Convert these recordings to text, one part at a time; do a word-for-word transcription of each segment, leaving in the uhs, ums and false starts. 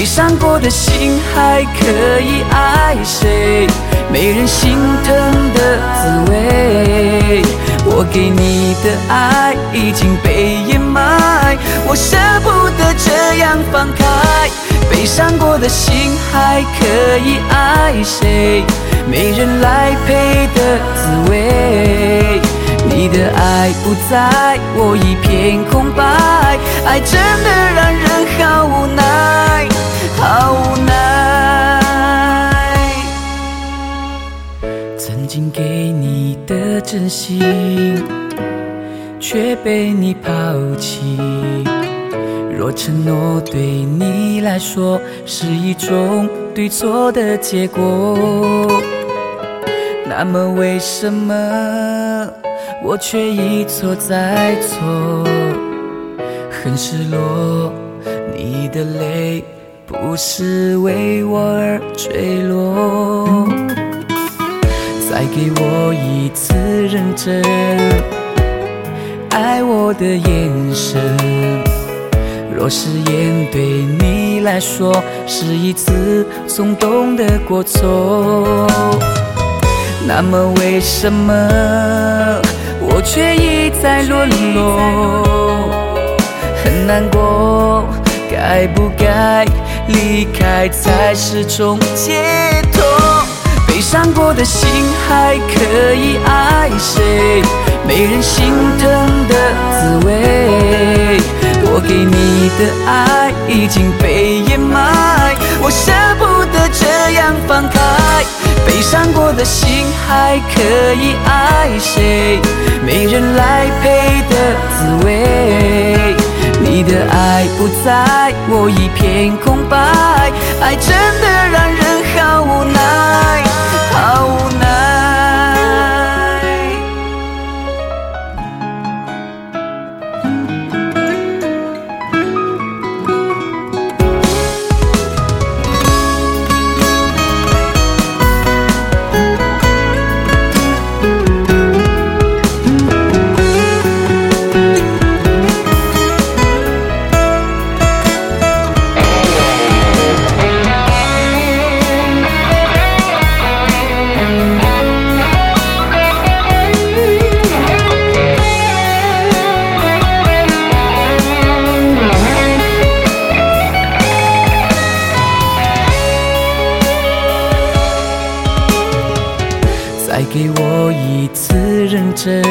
悲伤过的心还可以爱谁？没人心疼的滋味，我给你的爱已经被掩埋，我舍不得这样放开。悲伤过的心还可以爱谁？没人来陪的滋味，你的爱不在，我一片空白，爱真的让人好无奈，好无奈。曾经给你的真心，却被你抛弃。若承诺对你来说是一种对错的结果，那么为什么我却一错再错？很失落，你的泪不是为我而坠落。再给我一次认真爱我的眼神，若誓言对你来说是一次冲动的过错，那么为什么我却一再沦落？很难过，该不该离开才是种解脱？悲伤过的心还可以爱谁？没人心疼的滋味，我给你的爱已经被掩埋，我舍不得这样放开。悲伤过的心还可以爱谁？没人来陪的滋味，你的爱不在，我一片空白，爱真的让人好无奈，好无奈。再给我一次认真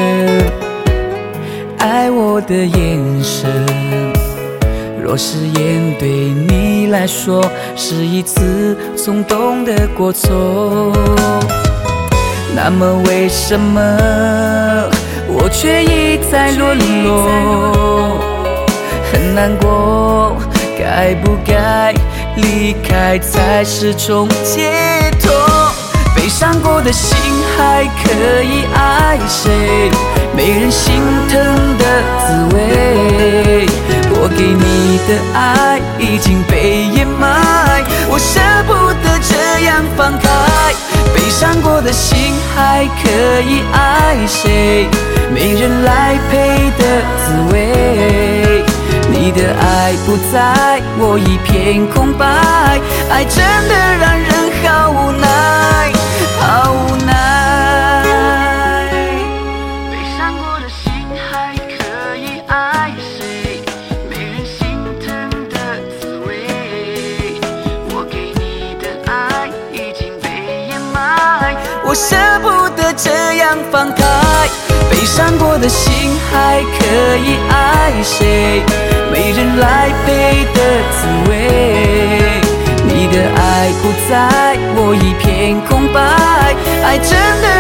爱我的眼神，若誓言对你来说是一次冲动的过错，那么为什么我却一再沦落？很难过，该不该离开才是种解脱？悲伤过的心还可以爱谁？没人心疼的滋味，我给你的爱已经被掩埋，我舍不得这样放开。悲伤过的心还可以爱谁？没人来陪的滋味，你的爱不在，我一片空白，爱真的让人好无奈，好无奈。悲伤过的心还可以爱谁？没人心疼的滋味，我给你的爱已经被掩埋，我舍不得这样放开。悲伤过的心还可以爱谁？没人来陪的滋味，你的爱不在，我一片空白，爱真的